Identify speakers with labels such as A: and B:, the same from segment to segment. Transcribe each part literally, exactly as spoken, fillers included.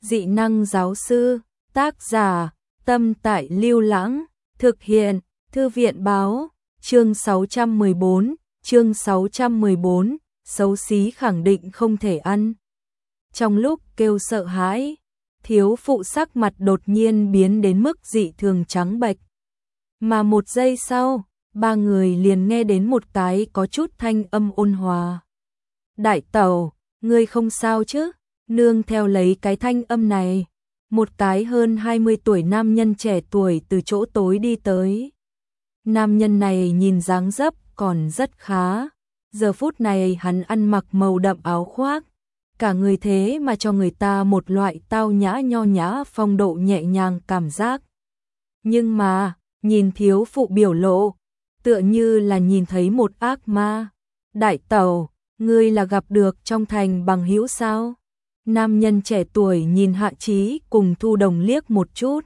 A: dị năng giáo sư, tác giả, Tâm Tại Lưu Lãng, thực hiện, Thư viện báo, chương sáu trăm mười bốn, chương sáu trăm mười bốn, xấu xí khẳng định không thể ăn. Trong lúc kêu sợ hãi, thiếu phụ sắc mặt đột nhiên biến đến mức dị thường trắng bệch. Mà một giây sau, ba người liền nghe đến một cái có chút thanh âm ôn hòa. Đại tẩu, ngươi không sao chứ? Nương theo lấy cái thanh âm này, một cái hơn hai mươi tuổi nam nhân trẻ tuổi từ chỗ tối đi tới. Nam nhân này nhìn dáng dấp còn rất khá. Giờ phút này hắn ăn mặc màu đậm áo khoác, cả người thế mà cho người ta một loại tao nhã nho nhã phong độ nhẹ nhàng cảm giác. Nhưng mà, nhìn thiếu phụ biểu lộ, tựa như là nhìn thấy một ác ma. Đại tẩu, ngươi là gặp được trong thành bằng hữu sao? Nam nhân trẻ tuổi nhìn Hạ Chí cùng Thu Đồng liếc một chút,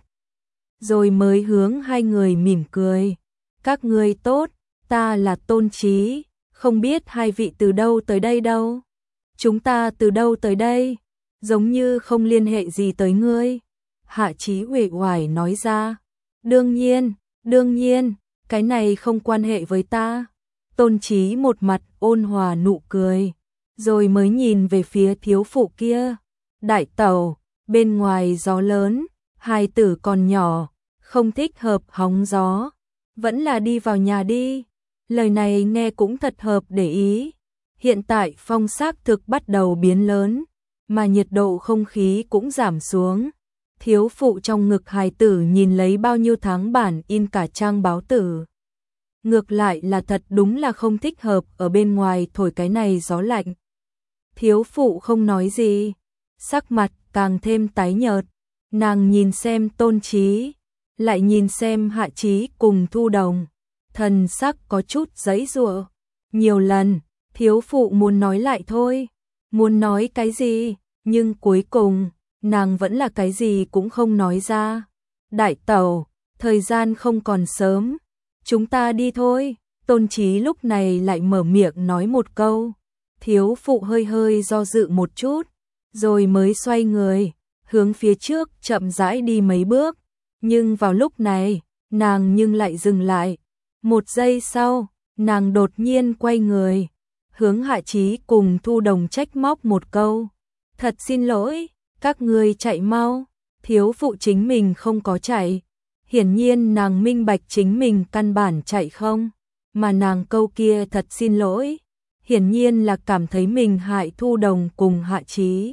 A: rồi mới hướng hai người mỉm cười. Các ngươi tốt, ta là Tôn Chí, không biết hai vị từ đâu tới đây đâu. Chúng ta từ đâu tới đây? Giống như không liên hệ gì tới ngươi. Hạ Chí uể oải nói ra. Đương nhiên, đương nhiên, cái này không quan hệ với ta. Tôn Chí một mặt ôn hòa nụ cười, rồi mới nhìn về phía thiếu phụ kia. Đại tẩu, bên ngoài gió lớn, hài tử còn nhỏ, không thích hợp hóng gió, vẫn là đi vào nhà đi. Lời này nghe cũng thật hợp để ý. Hiện tại phong xác thực bắt đầu biến lớn, mà nhiệt độ không khí cũng giảm xuống. Thiếu phụ trong ngực hài tử nhìn lấy bao nhiêu tháng bản in cả trang báo tử. Ngược lại là thật đúng là không thích hợp ở bên ngoài thổi cái này gió lạnh. Thiếu phụ không nói gì, sắc mặt càng thêm tái nhợt. Nàng nhìn xem Tôn Chí, lại nhìn xem Hạ Chí cùng Thu Đồng, thần sắc có chút giãy giụa. Nhiều lần, thiếu phụ muốn nói lại thôi, muốn nói cái gì, nhưng cuối cùng, nàng vẫn là cái gì cũng không nói ra. Đại tẩu, thời gian không còn sớm, chúng ta đi thôi. Tôn Chí lúc này lại mở miệng nói một câu. Thiếu phụ hơi hơi do dự một chút, rồi mới xoay người, hướng phía trước chậm rãi đi mấy bước. Nhưng vào lúc này, nàng nhưng lại dừng lại. Một giây sau, nàng đột nhiên quay người, hướng Hạ Chí cùng Thu Đồng trách móc một câu. Thật xin lỗi, các ngươi chạy mau. Thiếu phụ chính mình không có chạy. Hiển nhiên nàng minh bạch chính mình căn bản chạy không. Mà nàng câu kia thật xin lỗi, hiển nhiên là cảm thấy mình hại Thu Đồng cùng Hạ Chí.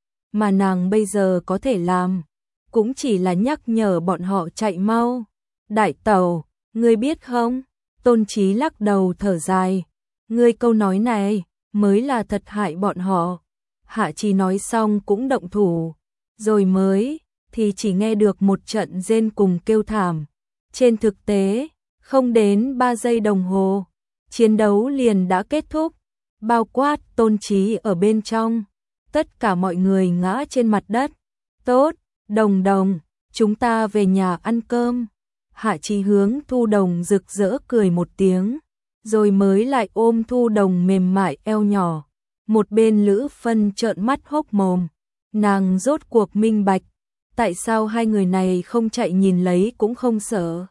A: Mà nàng bây giờ có thể làm, cũng chỉ là nhắc nhở bọn họ chạy mau. Đại tẩu, ngươi biết không? Tôn Chí lắc đầu thở dài. Ngươi câu nói này, mới là thật hại bọn họ. Hạ Chí nói xong cũng động thủ, rồi mới, thì chỉ nghe được một trận rên cùng kêu thảm. Trên thực tế, không đến ba giây đồng hồ, chiến đấu liền đã kết thúc, bao quát Tôn Chí ở bên trong. Tất cả mọi người ngã trên mặt đất. Tốt, Đồng Đồng, chúng ta về nhà ăn cơm. Hạ Chí hướng Thu Đồng rực rỡ cười một tiếng, rồi mới lại ôm Thu Đồng mềm mại eo nhỏ. Một bên Lữ Phân trợn mắt hốc mồm, nàng rốt cuộc minh bạch, tại sao hai người này không chạy nhìn lấy cũng không sợ.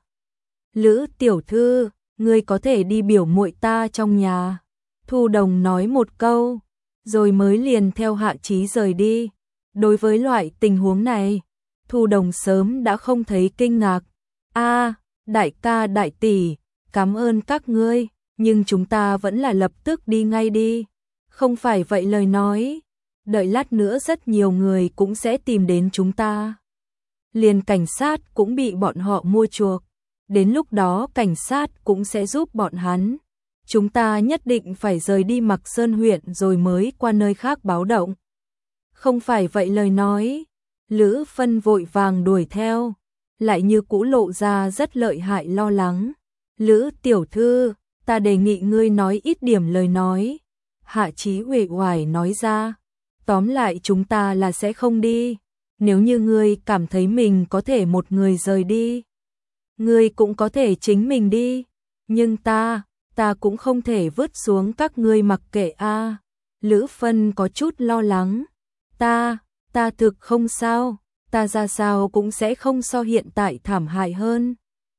A: Lữ tiểu thư, ngươi có thể đi biểu muội ta trong nhà. Thu Đồng nói một câu, rồi mới liền theo Hạ Chí rời đi. Đối với loại tình huống này, Thu Đồng sớm đã không thấy kinh ngạc. A, đại ca đại tỷ, cảm ơn các ngươi, nhưng chúng ta vẫn là lập tức đi ngay đi. Không phải vậy lời nói, đợi lát nữa rất nhiều người cũng sẽ tìm đến chúng ta. Liền cảnh sát cũng bị bọn họ mua chuộc, đến lúc đó cảnh sát cũng sẽ giúp bọn hắn. Chúng ta nhất định phải rời đi Mạc Sơn huyện rồi mới qua nơi khác báo động. Không phải vậy lời nói, Lữ Phân vội vàng đuổi theo, lại như cũ lộ ra rất lợi hại lo lắng. Lữ tiểu thư, ta đề nghị ngươi nói ít điểm lời nói. Hạ Chí uể oải nói ra. Tóm lại chúng ta là sẽ không đi. Nếu như ngươi cảm thấy mình có thể một người rời đi, ngươi cũng có thể chính mình đi. Nhưng ta, ta cũng không thể vứt xuống các ngươi mặc kệ a. Lữ Phân có chút lo lắng. Ta, Ta thực không sao, ta ra sao cũng sẽ không so hiện tại thảm hại hơn.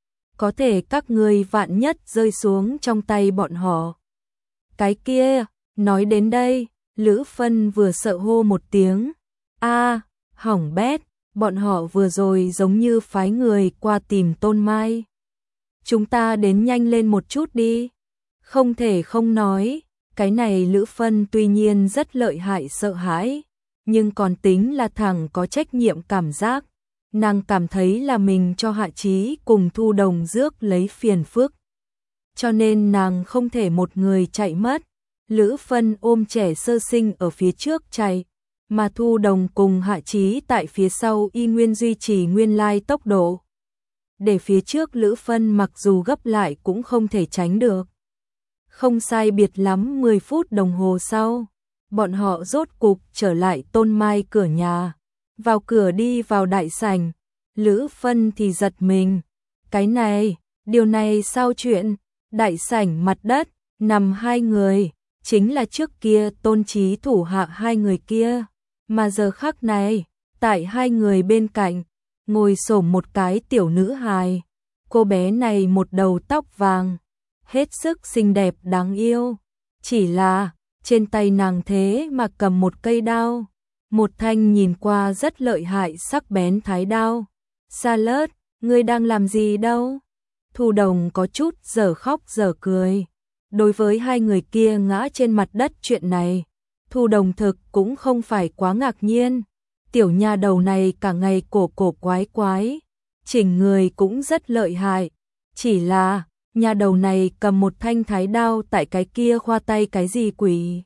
A: Có thể các ngươi vạn nhất rơi xuống trong tay bọn họ. Cái kia, nói đến đây, Lữ Phân vừa sợ hô một tiếng. A, hỏng bét, bọn họ vừa rồi giống như phái người qua tìm Tôn Mai. Chúng ta đến nhanh lên một chút đi. Không thể không nói, cái này Lữ Phân tuy nhiên rất lợi hại sợ hãi, nhưng còn tính là thằng có trách nhiệm cảm giác. Nàng cảm thấy là mình cho Hạ Chí cùng Thu Đồng rước lấy phiền phức. Cho nên nàng không thể một người chạy mất. Lữ Phân ôm trẻ sơ sinh ở phía trước chạy, mà Thu Đồng cùng Hạ Chí tại phía sau y nguyên duy trì nguyên lai tốc độ. Để phía trước Lữ Phân mặc dù gấp lại cũng không thể tránh được. Không sai biệt lắm mười phút đồng hồ sau, bọn họ rốt cục trở lại Tôn Mai cửa nhà. Vào cửa đi vào đại sảnh, Lữ Phân thì giật mình. Cái này, điều này sao chuyện? Đại sảnh mặt đất, nằm hai người, chính là trước kia Tôn Chí thủ hạ hai người kia. Mà giờ khắc này, tại hai người bên cạnh, ngồi xổm một cái tiểu nữ hài. Cô bé này một đầu tóc vàng, hết sức xinh đẹp đáng yêu. Chỉ là, trên tay nàng thế mà cầm một cây đao. Một thanh nhìn qua rất lợi hại sắc bén thái đao. Charlotte, ngươi đang làm gì đâu? Thu Đồng có chút dở khóc dở cười. Đối với hai người kia ngã trên mặt đất chuyện này, Thu Đồng thực cũng không phải quá ngạc nhiên. Tiểu nha đầu này cả ngày cổ cổ quái quái, chỉnh người cũng rất lợi hại. Chỉ là, nha đầu này cầm một thanh thái đao tại cái kia khoa tay cái gì quỷ.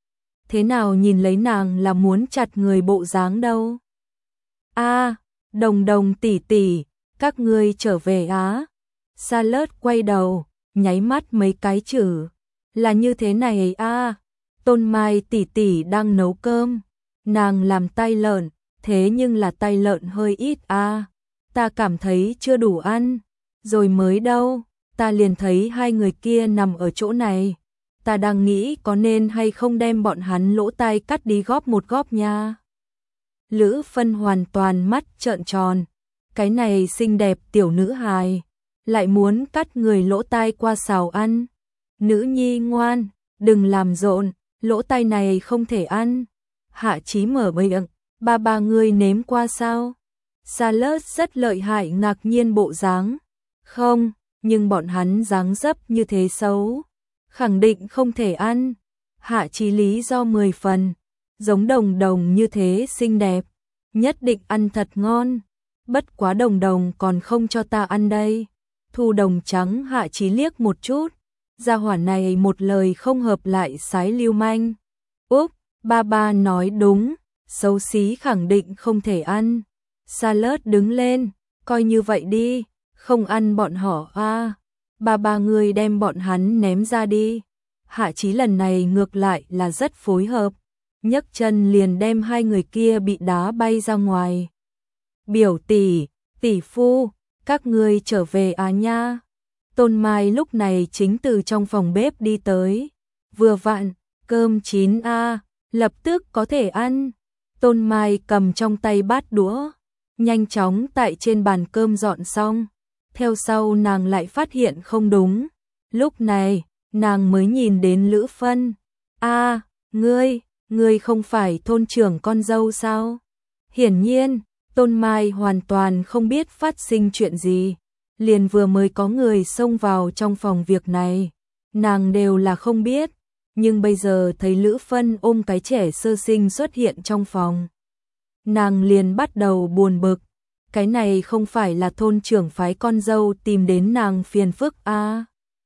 A: Thế nào nhìn lấy nàng là muốn chặt người bộ dáng đâu. A, Đồng Đồng tỷ tỷ, các ngươi trở về á. Charlotte quay đầu, nháy mắt mấy cái chữ. Là như thế này a, Tôn Mai tỷ tỷ đang nấu cơm. Nàng làm tay lợn, thế nhưng là tay lợn hơi ít a. Ta cảm thấy chưa đủ ăn. Rồi mới đâu, ta liền thấy hai người kia nằm ở chỗ này. Ta đang nghĩ có nên hay không đem bọn hắn lỗ tai cắt đi góp một góp nha. Lữ Phân hoàn toàn mắt trợn tròn. Cái này xinh đẹp tiểu nữ hài, lại muốn cắt người lỗ tai qua xào ăn. Nữ nhi ngoan, đừng làm rộn, lỗ tai này không thể ăn. Hạ Chí mở miệng, ba ba người nếm qua sao? Charlotte rất lợi hại ngạc nhiên bộ dáng. Không, nhưng bọn hắn dáng dấp như thế xấu, khẳng định không thể ăn. Hạ Chí lý do mười phần, giống Đồng Đồng như thế xinh đẹp, nhất định ăn thật ngon. Bất quá Đồng Đồng còn không cho ta ăn đây. Thu Đồng trắng Hạ Chí liếc một chút, gia hỏa này một lời không hợp lại sái lưu manh. Úp, ba ba nói đúng, xấu xí khẳng định không thể ăn. Charlotte đứng lên, coi như vậy đi, không ăn bọn họ a. À. Ba ba người đem bọn hắn ném ra đi. Hạ Chí lần này ngược lại là rất phối hợp, nhấc chân liền đem hai người kia bị đá bay ra ngoài. Biểu tỷ, tỷ phu, các ngươi trở về à nha. Tôn Mai lúc này chính từ trong phòng bếp đi tới. Vừa vặn, cơm chín a, à, lập tức có thể ăn. Tôn Mai cầm trong tay bát đũa, nhanh chóng tại trên bàn cơm dọn xong. Theo sau nàng lại phát hiện không đúng. Lúc này, nàng mới nhìn đến Lữ Phân. A, à, ngươi, ngươi không phải thôn trưởng con dâu sao? Hiển nhiên, Tôn Mai hoàn toàn không biết phát sinh chuyện gì. Liền vừa mới có người xông vào trong phòng việc này, nàng đều là không biết. Nhưng bây giờ thấy Lữ Phân ôm cái trẻ sơ sinh xuất hiện trong phòng, nàng liền bắt đầu buồn bực. Cái này không phải là thôn trưởng phái con dâu tìm đến nàng phiền phức a. À.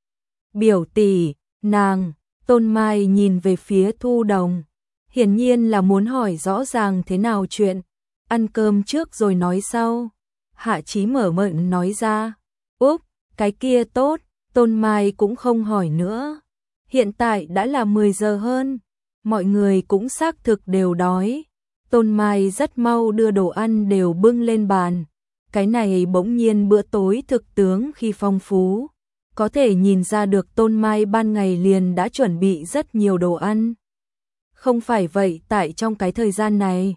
A: Biểu tỷ, nàng, Tôn Mai nhìn về phía Thu Đồng, hiển nhiên là muốn hỏi rõ ràng thế nào chuyện. Ăn cơm trước rồi nói sau. Hạ Chí mở miệng nói ra. Úp, cái kia tốt, Tôn Mai cũng không hỏi nữa. Hiện tại đã là mười giờ hơn, mọi người cũng xác thực đều đói. Tôn Mai rất mau đưa đồ ăn đều bưng lên bàn. Cái này bỗng nhiên bữa tối thực tướng khi phong phú. Có thể nhìn ra được Tôn Mai ban ngày liền đã chuẩn bị rất nhiều đồ ăn. Không phải vậy tại trong cái thời gian này,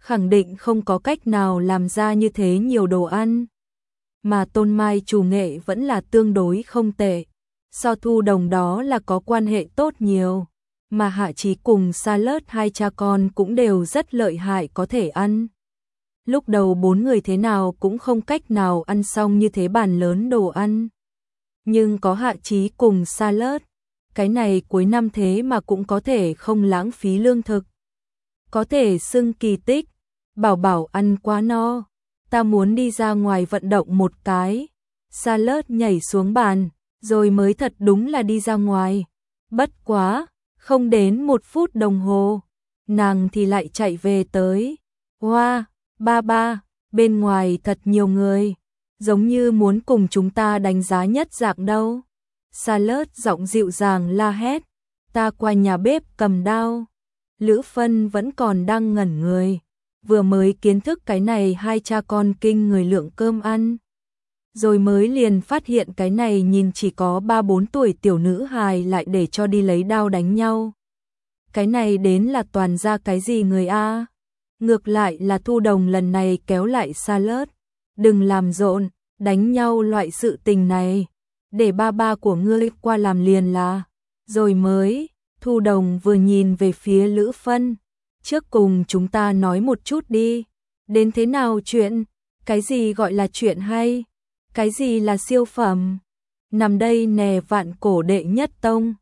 A: khẳng định không có cách nào làm ra như thế nhiều đồ ăn. Mà Tôn Mai chủ nghệ vẫn là tương đối không tệ. So Thu Đồng đó là có quan hệ tốt nhiều. Mà Hạ Chí cùng Sa Lớt hai cha con cũng đều rất lợi hại có thể ăn. Lúc đầu bốn người thế nào cũng không cách nào ăn xong như thế bàn lớn đồ ăn. Nhưng có Hạ Chí cùng Sa Lớt, cái này cuối năm thế mà cũng có thể không lãng phí lương thực. Có thể xưng kỳ tích, bảo bảo ăn quá no, ta muốn đi ra ngoài vận động một cái. Sa Lớt nhảy xuống bàn, rồi mới thật đúng là đi ra ngoài. Bất quá, không đến một phút đồng hồ, nàng thì lại chạy về tới. Hoa, ba ba, bên ngoài thật nhiều người, giống như muốn cùng chúng ta đánh giá nhất dạng đâu. Sa Lớt giọng dịu dàng la hét, ta qua nhà bếp cầm đao. Lữ Phân vẫn còn đang ngẩn người, vừa mới kiến thức cái này hai cha con kinh người lượng cơm ăn. Rồi mới liền phát hiện cái này nhìn chỉ có ba bốn tuổi tiểu nữ hài lại để cho đi lấy đao đánh nhau. Cái này đến là toàn ra cái gì người a? Ngược lại là Thu Đồng lần này kéo lại Sa Lớt, đừng làm rộn, đánh nhau loại sự tình này, để ba ba của ngươi qua làm liền là. Rồi mới, Thu Đồng vừa nhìn về phía Lữ Phân, trước cùng chúng ta nói một chút đi, đến thế nào chuyện, cái gì gọi là chuyện hay, cái gì là siêu phẩm, nằm đây nè vạn cổ đệ nhất tông.